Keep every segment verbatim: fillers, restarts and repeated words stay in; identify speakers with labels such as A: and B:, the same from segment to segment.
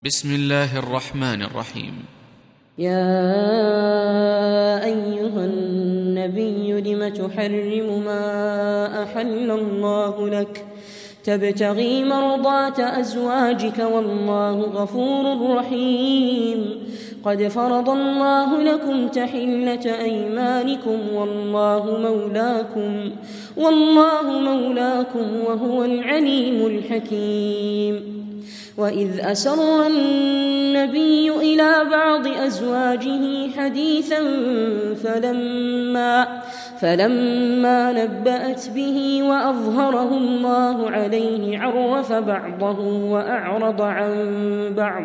A: بسم الله الرحمن الرحيم.
B: يا أيها النبي لم تحرم ما أحل الله لك تبتغي مرضات أزواجك والله غفور رحيم. قد فرض الله لكم تحلة أيمانكم والله مولاكم والله مولاكم وهو العليم الحكيم. وإذ أسر النبي إلى بعض أزواجه حديثا فلما, فلما نبأت به وأظهره الله عليه عرف بعضه وأعرض عن بعض.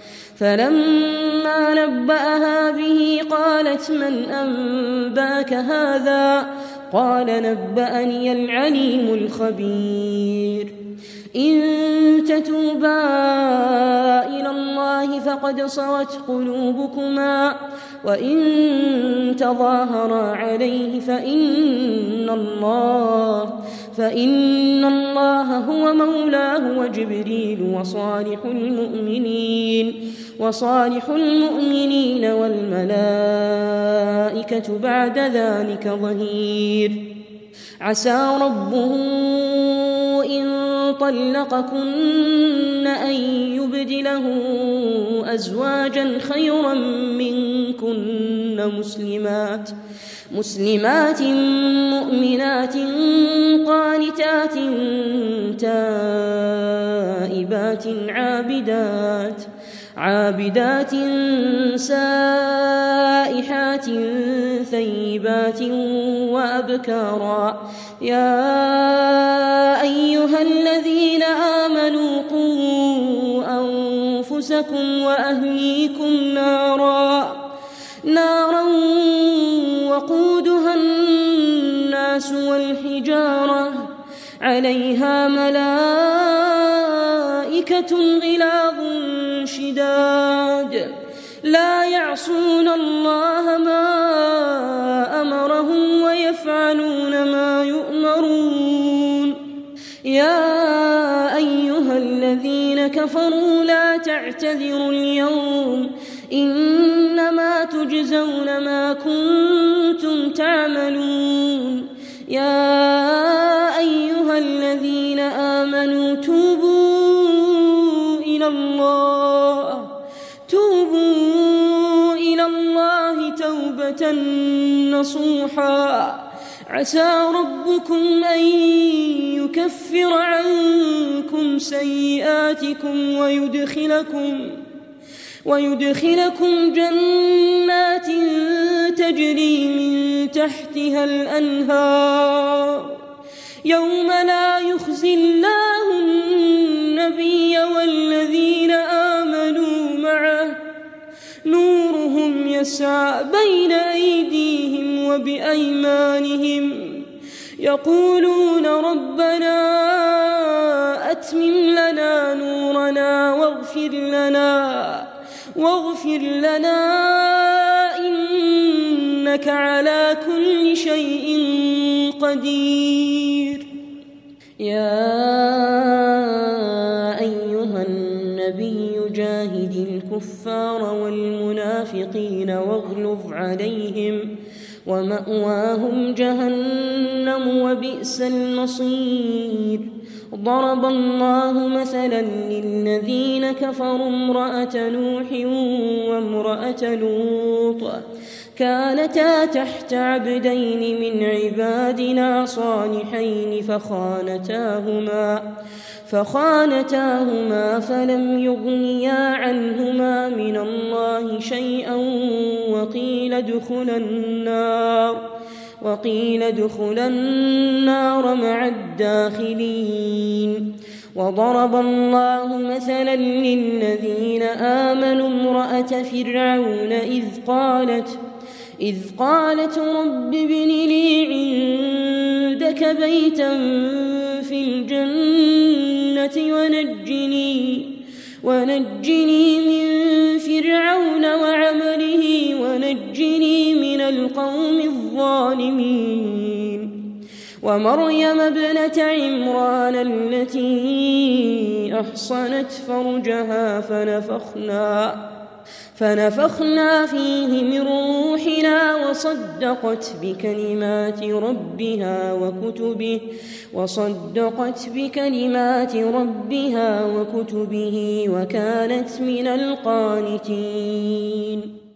B: فلما نبأها به قالت من أنبأك هذا؟ قال نبأني العليم الخبير. إن تتوبا إلى الله فقد صغت قلوبكما وإن تظاهرا عليه فإن الله, فإن الله هو مولاه وجبريل وصالح المؤمنين وصالح المؤمنين والملائكة بعد ذلك ظهير. عسى ربه إن طلقكن أن يبدله أزواجا خيرا منكن مسلمات مسلمات مؤمنات قانتات تائبات عابدات عابدات سائحات ثيبات وأبكارا. يا أيها الذين آمنوا قوا أنفسكم وأهليكم نارا نارا وقودها الناس والحجارة عليها ملائكة غلاظ شداد لا يعصون الله ما أمرهم ويفعلون ما يؤمرون. يا أيها الذين كفروا لا تعتذروا اليوم إنما تجزون ما كنتم تعملون. يا أيها الذين آمنوا توبوا إلى الله توبوا إلى الله توبة نصوحا. عسى ربكم أن يكفر عنكم سيئاتكم ويدخلكم ويدخلكم جنات تجري من تحتها الأنهار يوم لا يخزي الله النبي والذين آمنوا معه نورهم يسعى بين أيديهم وبأيمانهم يقولون ربنا أتمم لنا نورنا واغفر لنا واغفر لنا إنك على كل شيء قدير. يا أيها النبي جاهد الكفار والمنافقين واغلظ عليهم ومأواهم جهنم وبئس المصير. ضرب الله مثلا للذين كفروا امرأة نوح وامرأة لوط كانتا تحت عبدين من عبادنا صالحين فخانتاهما فخانتاهما فلم يغنيا عنهما من الله شيئا وقيل ادخلا النار وقيل ادخلا النار مع الداخلين. وضرب الله مثلا للذين آمنوا امرأة فرعون إذ قالت إذ قالت رب ابن لي عندك بيتا في الجنة ونجني ونجني من فرعون وعمله ونجني من القوم الظالمين. ومريم ابنة عمران التي أحصنت فرجها فنفخنا فنفخنا فيه من روحنا وصدقت بكلمات ربها وكتبه وصدقت بكلمات ربها وكتبه وكانت من القانتين.